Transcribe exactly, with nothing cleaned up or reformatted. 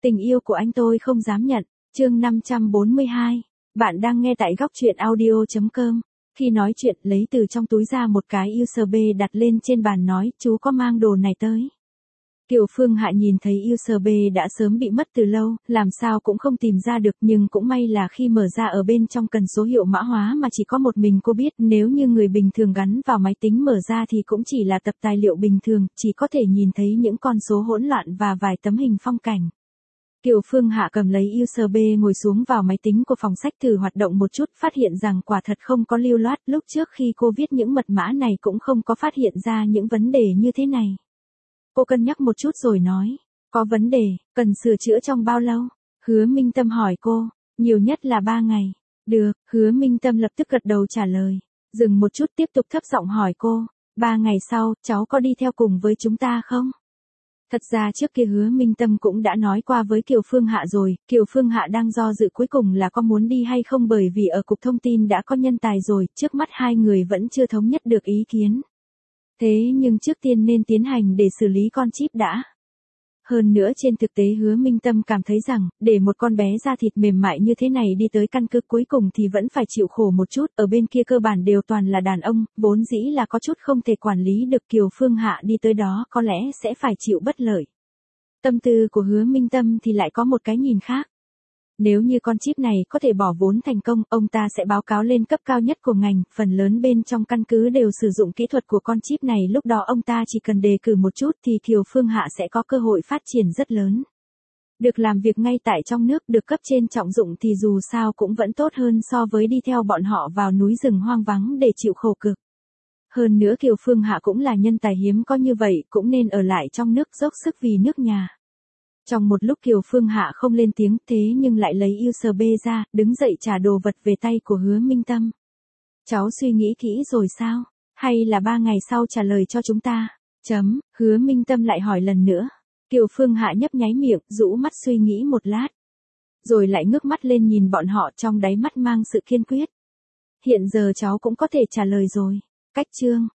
Tình yêu của anh tôi không dám nhận. Chương năm trăm bốn mươi hai. Bạn đang nghe tại góc truyện audio chấm com. Khi nói chuyện, lấy từ trong túi ra một cái u ét bê đặt lên trên bàn nói, chú có mang đồ này tới. Kiều Phương Hạ nhìn thấy u ét bê đã sớm bị mất từ lâu, làm sao cũng không tìm ra được, nhưng cũng may là khi mở ra ở bên trong cần số hiệu mã hóa mà chỉ có một mình cô biết, nếu như người bình thường gắn vào máy tính mở ra thì cũng chỉ là tập tài liệu bình thường, chỉ có thể nhìn thấy những con số hỗn loạn và vài tấm hình phong cảnh. Kiều Phương Hạ cầm lấy u ét bê ngồi xuống vào máy tính của phòng sách thử hoạt động một chút, phát hiện rằng quả thật không có lưu loát, lúc trước khi cô viết những mật mã này cũng không có phát hiện ra những vấn đề như thế này. Cô cân nhắc một chút rồi nói, có vấn đề, cần sửa chữa trong bao lâu? Hứa Minh Tâm hỏi cô, nhiều nhất là ba ngày. Được, Hứa Minh Tâm lập tức gật đầu trả lời. Dừng một chút tiếp tục thấp giọng hỏi cô, ba ngày sau, cháu có đi theo cùng với chúng ta không? Thật ra trước kia Hứa Minh Tâm cũng đã nói qua với Kiều Phương Hạ rồi, Kiều Phương Hạ đang do dự cuối cùng là có muốn đi hay không, bởi vì ở cục thông tin đã có nhân tài rồi, trước mắt hai người vẫn chưa thống nhất được ý kiến. Thế nhưng trước tiên nên tiến hành để xử lý con chip đã. Hơn nữa trên thực tế Hứa Minh Tâm cảm thấy rằng, để một con bé da thịt mềm mại như thế này đi tới căn cứ cuối cùng thì vẫn phải chịu khổ một chút, ở bên kia cơ bản đều toàn là đàn ông, vốn dĩ là có chút không thể quản lý được, Kiều Phương Hạ đi tới đó có lẽ sẽ phải chịu bất lợi. Tâm tư của Hứa Minh Tâm thì lại có một cái nhìn khác. Nếu như con chip này có thể bỏ vốn thành công, ông ta sẽ báo cáo lên cấp cao nhất của ngành, phần lớn bên trong căn cứ đều sử dụng kỹ thuật của con chip này, lúc đó ông ta chỉ cần đề cử một chút thì Kiều Phương Hạ sẽ có cơ hội phát triển rất lớn. Được làm việc ngay tại trong nước, được cấp trên trọng dụng thì dù sao cũng vẫn tốt hơn so với đi theo bọn họ vào núi rừng hoang vắng để chịu khổ cực. Hơn nữa Kiều Phương Hạ cũng là nhân tài hiếm có như vậy, cũng nên ở lại trong nước dốc sức vì nước nhà. Trong một lúc Kiều Phương Hạ không lên tiếng, thế nhưng lại lấy u ét bê ra, đứng dậy trả đồ vật về tay của Hứa Minh Tâm. Cháu suy nghĩ kỹ rồi sao? Hay là ba ngày sau trả lời cho chúng ta? Chấm, Hứa Minh Tâm lại hỏi lần nữa. Kiều Phương Hạ nhấp nháy miệng, rũ mắt suy nghĩ một lát. Rồi lại ngước mắt lên nhìn bọn họ, trong đáy mắt mang sự kiên quyết. Hiện giờ cháu cũng có thể trả lời rồi. Cách chương.